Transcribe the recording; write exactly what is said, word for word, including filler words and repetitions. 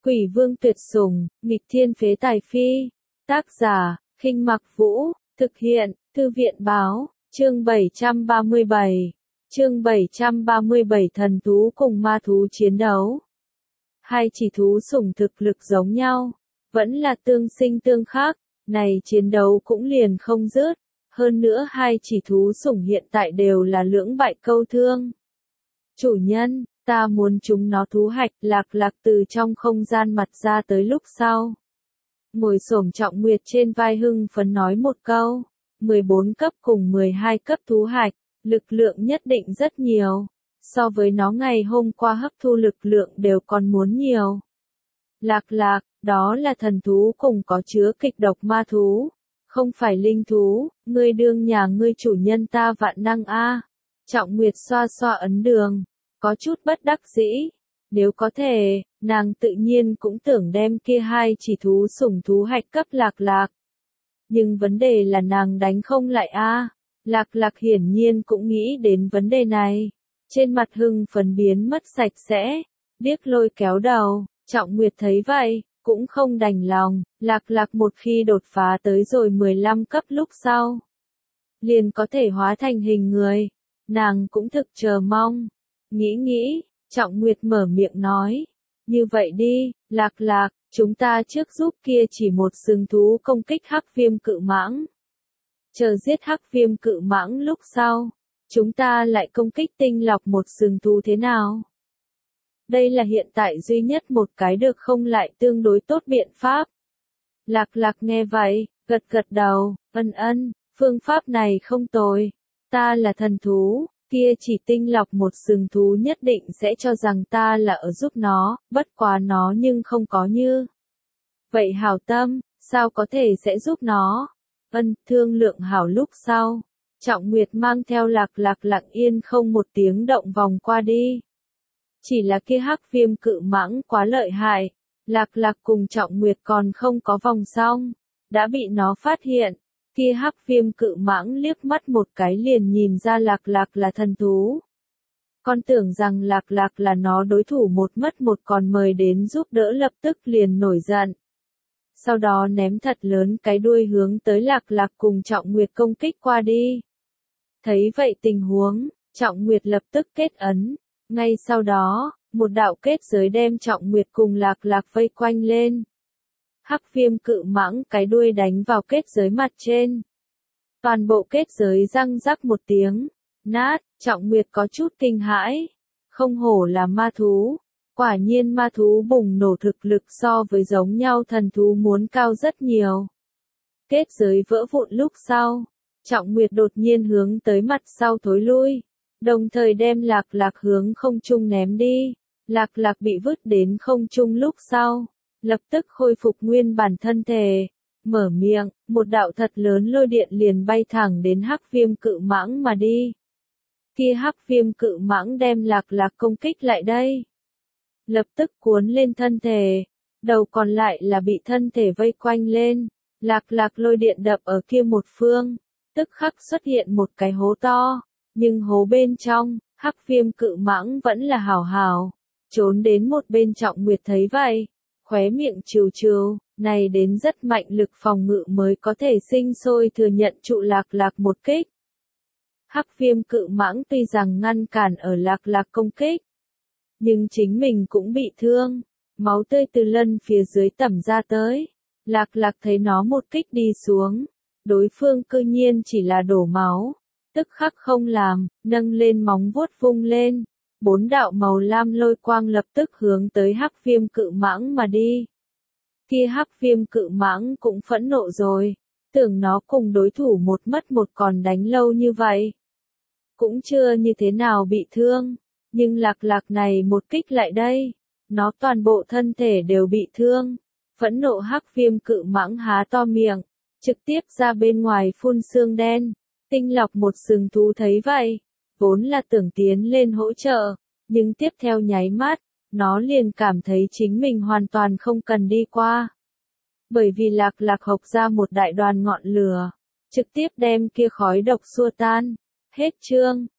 Quỷ vương tuyệt sủng, nghịch thiên phế tài phi. Tác giả, Khinh Mặc Vũ, thực hiện, Thư viện báo, chương bảy trăm ba mươi bảy. Chương bảy trăm ba mươi bảy thần thú cùng ma thú chiến đấu. Hai chỉ thú sủng thực lực giống nhau, vẫn là tương sinh tương khắc, này chiến đấu cũng liền không dứt. Hơn nữa hai chỉ thú sủng hiện tại đều là lưỡng bại câu thương. Chủ nhân, ta muốn chúng nó thú hạch. Lạc Lạc từ trong không gian mặt ra tới lúc sau. Ngồi xổm Trọng Nguyệt trên vai hưng phấn nói một câu, mười bốn cấp cùng mười hai cấp thú hạch, lực lượng nhất định rất nhiều, so với nó ngày hôm qua hấp thu lực lượng đều còn muốn nhiều. Lạc Lạc, đó là thần thú cùng có chứa kịch độc ma thú, không phải linh thú, ngươi đương nhà ngươi chủ nhân ta vạn năng a. Trọng Nguyệt xoa xoa ấn đường, có chút bất đắc dĩ. Nếu có thể, nàng tự nhiên cũng tưởng đem kia hai chỉ thú sủng thú hạch cấp Lạc Lạc. Nhưng vấn đề là nàng đánh không lại a. Lạc Lạc hiển nhiên cũng nghĩ đến vấn đề này. Trên mặt hưng phấn biến mất sạch sẽ, điếc lôi kéo đầu. Trọng Nguyệt thấy vậy, cũng không đành lòng. Lạc Lạc một khi đột phá tới rồi mười lăm cấp lúc sau, liền có thể hóa thành hình người. Nàng cũng thực chờ mong. Nghĩ nghĩ, Trọng Nguyệt mở miệng nói, như vậy đi, Lạc Lạc, chúng ta trước giúp kia chỉ một sừng thú công kích hắc viêm cự mãng. Chờ giết hắc viêm cự mãng lúc sau, chúng ta lại công kích tinh lọc một sừng thú thế nào? Đây là hiện tại duy nhất một cái được không lại tương đối tốt biện pháp. Lạc Lạc nghe vậy, gật gật đầu, ân ân, phương pháp này không tồi. Ta là thần thú. Kia chỉ tinh lọc một sừng thú nhất định sẽ cho rằng ta là ở giúp nó, bất quá nó nhưng không có như. Vậy hảo tâm, sao có thể sẽ giúp nó? Ân, thương lượng hảo lúc sau. Trọng Nguyệt mang theo Lạc Lạc lặng yên không một tiếng động vòng qua đi. Chỉ là kia hắc viêm cự mãng quá lợi hại. Lạc Lạc cùng Trọng Nguyệt còn không có vòng xong, đã bị nó phát hiện. Kia hắc viêm cự mãng liếc mắt một cái liền nhìn ra Lạc Lạc là thần thú. Con tưởng rằng Lạc Lạc là nó đối thủ một mất một còn mời đến giúp đỡ lập tức liền nổi giận. Sau đó ném thật lớn cái đuôi hướng tới Lạc Lạc cùng Trọng Nguyệt công kích qua đi. Thấy vậy tình huống, Trọng Nguyệt lập tức kết ấn. Ngay sau đó, một đạo kết giới đem Trọng Nguyệt cùng Lạc Lạc vây quanh lên. Hắc viêm cự mãng cái đuôi đánh vào kết giới mặt trên. Toàn bộ kết giới răng rắc một tiếng, nát. Trọng Nguyệt có chút kinh hãi. Không hổ là ma thú. Quả nhiên ma thú bùng nổ thực lực so với giống nhau thần thú muốn cao rất nhiều. Kết giới vỡ vụn lúc sau. Trọng Nguyệt đột nhiên hướng tới mặt sau thối lui. Đồng thời đem Lạc Lạc hướng không trung ném đi. Lạc Lạc bị vứt đến không trung lúc sau. Lập tức khôi phục nguyên bản thân thể, mở miệng, một đạo thật lớn lôi điện liền bay thẳng đến hắc viêm cự mãng mà đi. Kia hắc viêm cự mãng đem Lạc Lạc công kích lại đây. Lập tức cuốn lên thân thể, đầu còn lại là bị thân thể vây quanh lên. Lạc Lạc lôi điện đập ở kia một phương, tức khắc xuất hiện một cái hố to, nhưng hố bên trong, hắc viêm cự mãng vẫn là hảo hảo, trốn đến một bên. Trọng Nguyệt thấy vậy, khóe miệng trừ trừ, này đến rất mạnh lực phòng ngự mới có thể sinh sôi thừa nhận trụ Lạc Lạc một kích. Hắc viêm cự mãng tuy rằng ngăn cản ở Lạc Lạc công kích, nhưng chính mình cũng bị thương, máu tươi từ lân phía dưới tẩm ra tới. Lạc Lạc thấy nó một kích đi xuống, đối phương cư nhiên chỉ là đổ máu, tức khắc không làm, nâng lên móng vuốt vung lên. Bốn đạo màu lam lôi quang lập tức hướng tới hắc viêm cự mãng mà đi. Kia hắc viêm cự mãng cũng phẫn nộ rồi, tưởng nó cùng đối thủ một mất một còn đánh lâu như vậy. Cũng chưa như thế nào bị thương, nhưng Lạc Lạc này một kích lại đây, nó toàn bộ thân thể đều bị thương. Phẫn nộ hắc viêm cự mãng há to miệng, trực tiếp ra bên ngoài phun xương đen. Tinh lọc một sừng thú thấy vậy, vốn là tưởng tiến lên hỗ trợ, nhưng tiếp theo nháy mắt, nó liền cảm thấy chính mình hoàn toàn không cần đi qua. Bởi vì Lạc Lạc hộc ra một đại đoàn ngọn lửa, trực tiếp đem kia khói độc xua tan. Hết chương.